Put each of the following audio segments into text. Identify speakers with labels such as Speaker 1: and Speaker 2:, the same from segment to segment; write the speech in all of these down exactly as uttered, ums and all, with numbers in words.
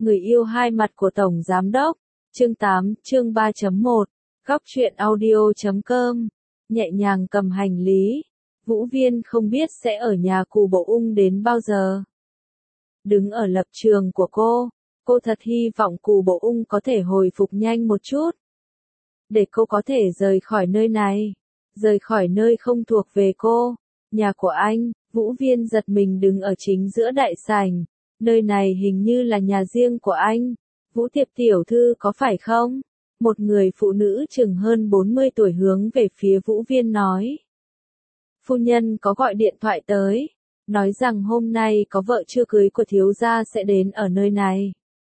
Speaker 1: Người yêu hai mặt của Tổng Giám Đốc, chương tám, chương ba chấm một, góc truyện audio chấm com, nhẹ nhàng cầm hành lý. Vũ Viên không biết sẽ ở nhà Cù Bộ Ung đến bao giờ. Đứng ở lập trường của cô, cô thật hy vọng Cù Bộ Ung có thể hồi phục nhanh một chút. Để cô có thể rời khỏi nơi này, rời khỏi nơi không thuộc về cô, nhà của anh. Vũ Viên giật mình đứng ở chính giữa đại sảnh, nơi này hình như là nhà riêng của anh. Vũ Tiệp tiểu thư có phải không? Một người phụ nữ chừng hơn bốn mươi tuổi hướng về phía Vũ Viên nói. Phu nhân có gọi điện thoại tới, nói rằng hôm nay có vợ chưa cưới của thiếu gia sẽ đến ở nơi này.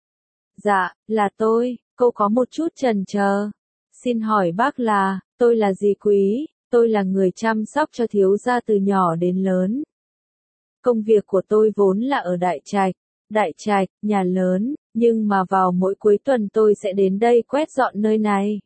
Speaker 1: Dạ, là tôi. Cô có một chút chần chờ. Xin hỏi bác là, tôi là dì Quý, tôi là người chăm sóc cho thiếu gia từ nhỏ đến lớn. Công việc của tôi vốn là ở Đại Trạch, Đại Trạch, nhà lớn, nhưng mà vào mỗi cuối tuần tôi sẽ đến đây quét dọn nơi này.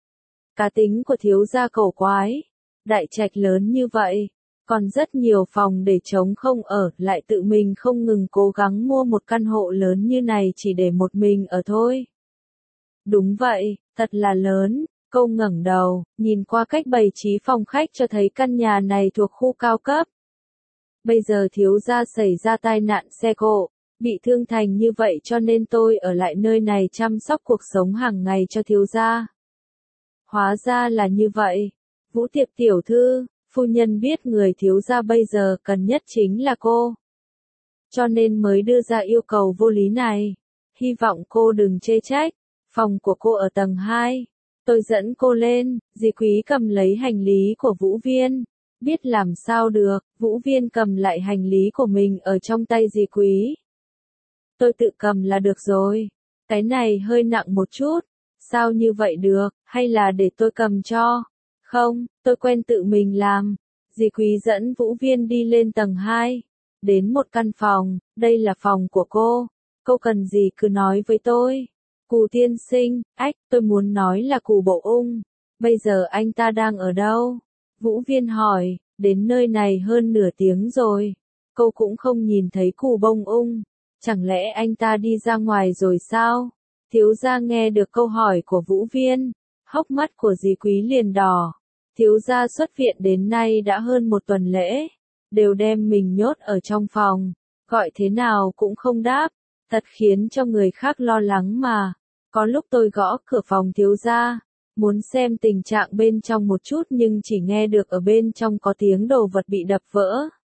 Speaker 1: Cá tính của thiếu gia cổ quái, Đại Trạch lớn như vậy, còn rất nhiều phòng để trống không ở, lại tự mình không ngừng cố gắng mua một căn hộ lớn như này chỉ để một mình ở thôi. Đúng vậy, thật là lớn. Cô ngẩng đầu, nhìn qua cách bày trí phòng khách cho thấy căn nhà này thuộc khu cao cấp. Bây giờ thiếu gia xảy ra tai nạn xe cộ, bị thương thành như vậy cho nên tôi ở lại nơi này chăm sóc cuộc sống hàng ngày cho thiếu gia. Hóa ra là như vậy. Vũ Tiệp tiểu thư, phu nhân biết người thiếu gia bây giờ cần nhất chính là cô. Cho nên mới đưa ra yêu cầu vô lý này. Hy vọng cô đừng chê trách. Phòng của cô ở tầng hai. Tôi dẫn cô lên. Dì Quý cầm lấy hành lý của Vũ Viên. Biết làm sao được, Vũ Viên cầm lại hành lý của mình ở trong tay dì Quý. Tôi tự cầm là được rồi. Cái này hơi nặng một chút. Sao như vậy được, hay là để tôi cầm cho? Không, tôi quen tự mình làm. Dì Quý dẫn Vũ Viên đi lên tầng hai. Đến một căn phòng, đây là phòng của cô. Cô cần gì cứ nói với tôi. Cù tiên sinh, ách, tôi muốn nói là Cù Bộ Ung. Bây giờ anh ta đang ở đâu? Vũ Viên hỏi, đến nơi này hơn nửa tiếng rồi. Cô cũng không nhìn thấy Cù Bông Ung. Chẳng lẽ anh ta đi ra ngoài rồi sao? Thiếu gia nghe được câu hỏi của Vũ Viên. Hốc mắt của dì Quý liền đỏ. Thiếu gia xuất viện đến nay đã hơn một tuần lễ. Đều đem mình nhốt ở trong phòng. Gọi thế nào cũng không đáp. Thật khiến cho người khác lo lắng mà. Có lúc tôi gõ cửa phòng thiếu gia. Muốn xem tình trạng bên trong một chút nhưng chỉ nghe được ở bên trong có tiếng đồ vật bị đập vỡ.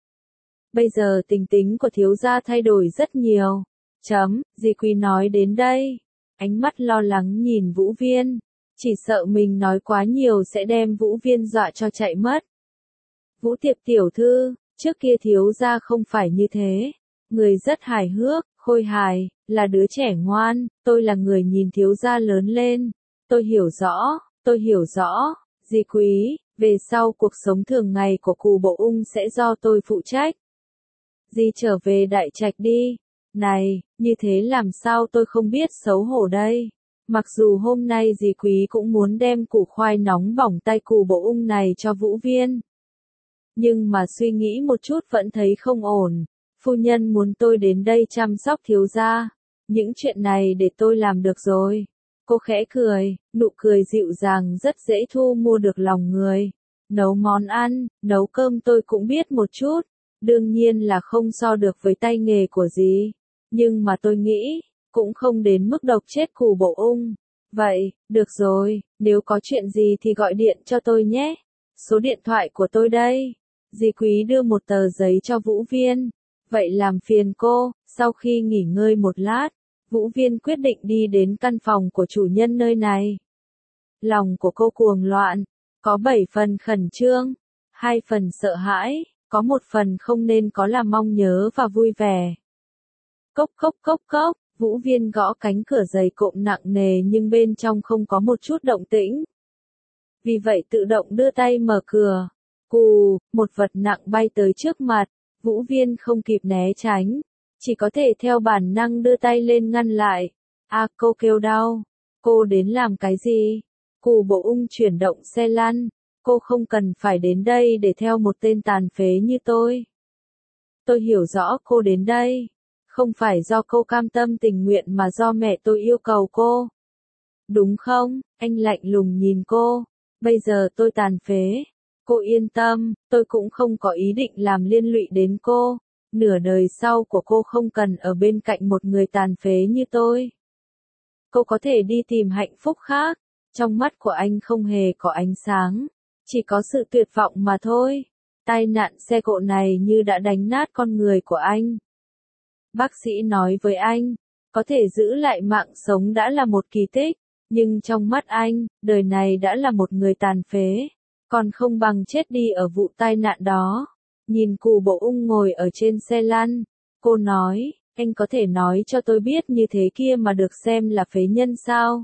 Speaker 1: Bây giờ tình tính của thiếu gia thay đổi rất nhiều. Chấm, dì Quý nói đến đây. Ánh mắt lo lắng nhìn Vũ Viên. Chỉ sợ mình nói quá nhiều sẽ đem Vũ Viên dọa cho chạy mất. Vũ Tiệp tiểu thư, trước kia thiếu gia không phải như thế. Người rất hài hước, khôi hài, là đứa trẻ ngoan, tôi là người nhìn thiếu gia lớn lên. Tôi hiểu rõ, tôi hiểu rõ, dì Quý, về sau cuộc sống thường ngày của Cù Bộ Ung sẽ do tôi phụ trách. Dì trở về Đại Trạch đi. Này, như thế làm sao tôi không biết xấu hổ đây. Mặc dù hôm nay dì Quý cũng muốn đem củ khoai nóng bỏng tay Cù Bộ Ung này cho Vũ Viên. Nhưng mà suy nghĩ một chút vẫn thấy không ổn. Phu nhân muốn tôi đến đây chăm sóc thiếu gia. Những chuyện này để tôi làm được rồi. Cô khẽ cười, nụ cười dịu dàng rất dễ thu mua được lòng người. Nấu món ăn, nấu cơm tôi cũng biết một chút. Đương nhiên là không so được với tay nghề của dì. Nhưng mà tôi nghĩ, cũng không đến mức độc chết Cù Bộ Ung. Vậy, được rồi, nếu có chuyện gì thì gọi điện cho tôi nhé. Số điện thoại của tôi đây. Dì Quý đưa một tờ giấy cho Vũ Viên. Vậy làm phiền cô. Sau khi nghỉ ngơi một lát, Vũ Viên quyết định đi đến căn phòng của chủ nhân nơi này. Lòng của cô cuồng loạn, có bảy phần khẩn trương, hai phần sợ hãi, có một phần không nên có là mong nhớ và vui vẻ. Cốc cốc cốc cốc, Vũ Viên gõ cánh cửa dày cộm nặng nề nhưng bên trong không có một chút động tĩnh. Vì vậy tự động đưa tay mở cửa. Cù, một vật nặng bay tới trước mặt, Vũ Viên không kịp né tránh. Chỉ có thể theo bản năng đưa tay lên ngăn lại. À, cô kêu đau. Cô đến làm cái gì? Cù Bộ Ung chuyển động xe lăn. Cô không cần phải đến đây để theo một tên tàn phế như tôi. Tôi hiểu rõ cô đến đây. Không phải do cô cam tâm tình nguyện mà do mẹ tôi yêu cầu cô. Đúng không? Anh lạnh lùng nhìn cô. Bây giờ tôi tàn phế. Cô yên tâm, tôi cũng không có ý định làm liên lụy đến cô. Nửa đời sau của cô không cần ở bên cạnh một người tàn phế như tôi. Cô có thể đi tìm hạnh phúc khác. Trong mắt của anh không hề có ánh sáng. Chỉ có sự tuyệt vọng mà thôi. Tai nạn xe cộ này như đã đánh nát con người của anh. Bác sĩ nói với anh, có thể giữ lại mạng sống đã là một kỳ tích. Nhưng trong mắt anh, đời này đã là một người tàn phế. Còn không bằng chết đi ở vụ tai nạn đó. Nhìn Cù Bộ Ung ngồi ở trên xe lăn. Cô nói, anh có thể nói cho tôi biết như thế kia mà được xem là phế nhân sao?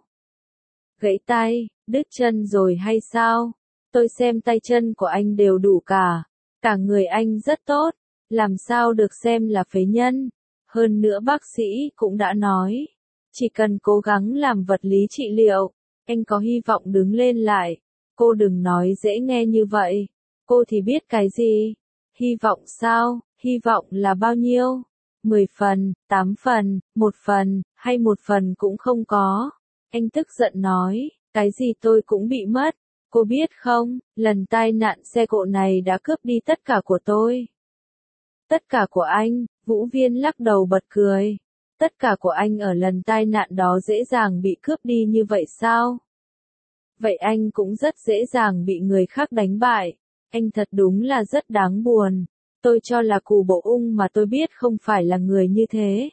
Speaker 1: Gãy tay, đứt chân rồi hay sao? Tôi xem tay chân của anh đều đủ cả. Cả người anh rất tốt. Làm sao được xem là phế nhân? Hơn nữa bác sĩ cũng đã nói. Chỉ cần cố gắng làm vật lý trị liệu. Anh có hy vọng đứng lên lại. Cô đừng nói dễ nghe như vậy. Cô thì biết cái gì? Hy vọng sao? Hy vọng là bao nhiêu? mười phần, tám phần, một phần, hay một phần cũng không có. Anh tức giận nói, cái gì tôi cũng bị mất. Cô biết không, lần tai nạn xe cộ này đã cướp đi tất cả của tôi. Tất cả của anh, Vũ Viên lắc đầu bật cười. Tất cả của anh ở lần tai nạn đó dễ dàng bị cướp đi như vậy sao? Vậy anh cũng rất dễ dàng bị người khác đánh bại. Anh thật đúng là rất đáng buồn. Tôi cho là Cù Bộ Ung mà tôi biết không phải là người như thế.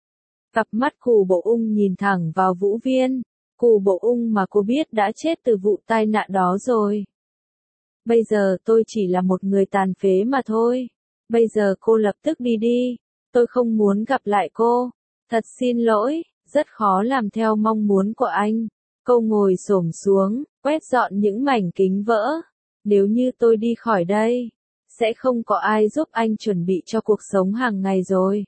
Speaker 1: Cặp mắt Cù Bộ Ung nhìn thẳng vào Vũ Viên. Cù Bộ Ung mà cô biết đã chết từ vụ tai nạn đó rồi. Bây giờ tôi chỉ là một người tàn phế mà thôi. Bây giờ cô lập tức đi đi. Tôi không muốn gặp lại cô. Thật xin lỗi, rất khó làm theo mong muốn của anh. Cô ngồi xổm xuống, quét dọn những mảnh kính vỡ. Nếu như tôi đi khỏi đây, sẽ không có ai giúp anh chuẩn bị cho cuộc sống hàng ngày rồi.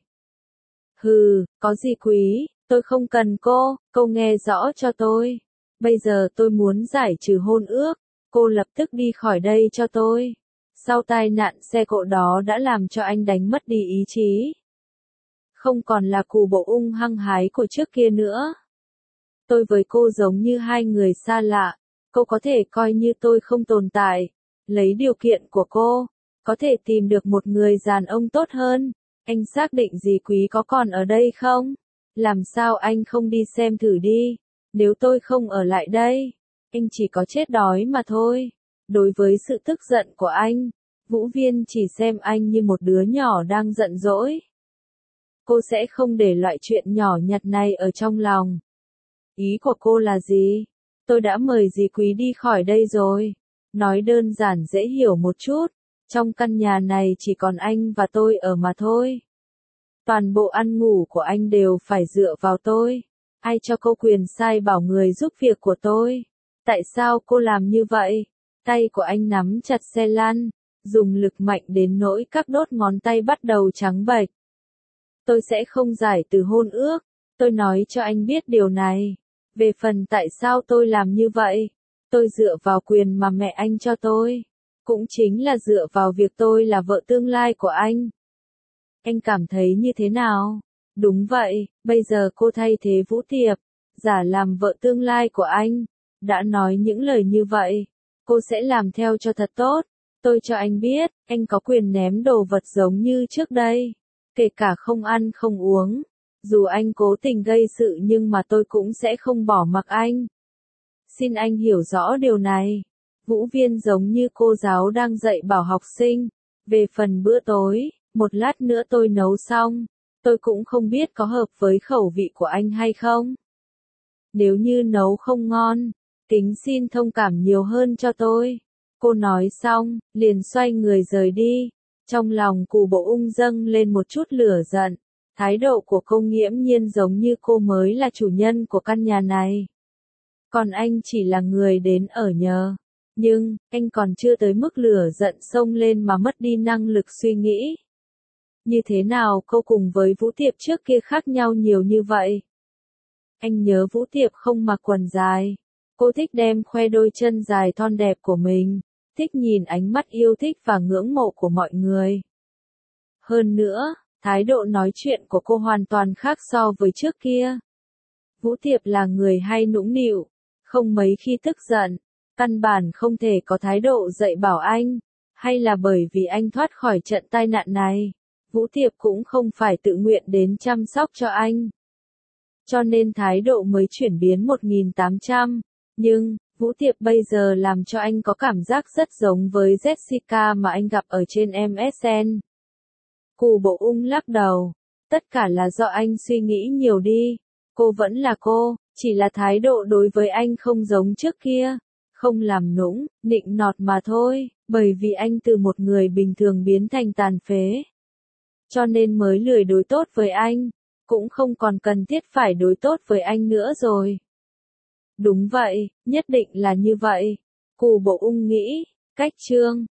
Speaker 1: Hừ, có gì quý, tôi không cần cô, cô nghe rõ cho tôi. Bây giờ tôi muốn giải trừ hôn ước, cô lập tức đi khỏi đây cho tôi. Sau tai nạn xe cộ đó đã làm cho anh đánh mất đi ý chí. Không còn là Cù Bộ Ung hăng hái của trước kia nữa. Tôi với cô giống như hai người xa lạ, cô có thể coi như tôi không tồn tại. Lấy điều kiện của cô, có thể tìm được một người đàn ông tốt hơn. Anh xác định dì Quý có còn ở đây không? Làm sao anh không đi xem thử đi? Nếu tôi không ở lại đây, anh chỉ có chết đói mà thôi. Đối với sự tức giận của anh, Vũ Viên chỉ xem anh như một đứa nhỏ đang giận dỗi. Cô sẽ không để loại chuyện nhỏ nhặt này ở trong lòng. Ý của cô là gì? Tôi đã mời dì Quý đi khỏi đây rồi. Nói đơn giản dễ hiểu một chút. Trong căn nhà này chỉ còn anh và tôi ở mà thôi. Toàn bộ ăn ngủ của anh đều phải dựa vào tôi. Ai cho cô quyền sai bảo người giúp việc của tôi? Tại sao cô làm như vậy? Tay của anh nắm chặt xe lăn, dùng lực mạnh đến nỗi các đốt ngón tay bắt đầu trắng bệch. Tôi sẽ không giải từ hôn ước. Tôi nói cho anh biết điều này. Về phần tại sao tôi làm như vậy, tôi dựa vào quyền mà mẹ anh cho tôi. Cũng chính là dựa vào việc tôi là vợ tương lai của anh. Anh cảm thấy như thế nào? Đúng vậy, bây giờ cô thay thế Vũ Tiệp, giả làm vợ tương lai của anh. Đã nói những lời như vậy, cô sẽ làm theo cho thật tốt. Tôi cho anh biết, anh có quyền ném đồ vật giống như trước đây. Kể cả không ăn không uống. Dù anh cố tình gây sự nhưng mà tôi cũng sẽ không bỏ mặc anh. Xin anh hiểu rõ điều này. Vũ Viên giống như cô giáo đang dạy bảo học sinh. Về phần bữa tối, một lát nữa tôi nấu xong. Tôi cũng không biết có hợp với khẩu vị của anh hay không. Nếu như nấu không ngon, kính xin thông cảm nhiều hơn cho tôi. Cô nói xong, liền xoay người rời đi. Trong lòng Cù Bộ Ung dâng lên một chút lửa giận. Thái độ của cô nghiễm nhiên giống như cô mới là chủ nhân của căn nhà này. Còn anh chỉ là người đến ở nhờ. Nhưng, anh còn chưa tới mức lửa giận xông lên mà mất đi năng lực suy nghĩ. Như thế nào cô cùng với Vũ Tiệp trước kia khác nhau nhiều như vậy? Anh nhớ Vũ Tiệp không mặc quần dài. Cô thích đem khoe đôi chân dài thon đẹp của mình. Thích nhìn ánh mắt yêu thích và ngưỡng mộ của mọi người. Hơn nữa, Thái độ nói chuyện của cô hoàn toàn khác so với trước kia. Vũ Tiệp là người hay nũng nịu, không mấy khi tức giận, căn bản không thể có thái độ dạy bảo anh, hay là bởi vì anh thoát khỏi trận tai nạn này, Vũ Tiệp cũng không phải tự nguyện đến chăm sóc cho anh. Cho nên thái độ mới chuyển biến một nghìn tám trăm, nhưng, Vũ Tiệp bây giờ làm cho anh có cảm giác rất giống với Jessica mà anh gặp ở trên em ét en. Cù Bộ Ung lắc đầu, tất cả là do anh suy nghĩ nhiều đi, cô vẫn là cô, chỉ là thái độ đối với anh không giống trước kia, không làm nũng, nịnh nọt mà thôi, bởi vì anh từ một người bình thường biến thành tàn phế. Cho nên mới lười đối tốt với anh, cũng không còn cần thiết phải đối tốt với anh nữa rồi. Đúng vậy, nhất định là như vậy, Cù Bộ Ung nghĩ, cách chương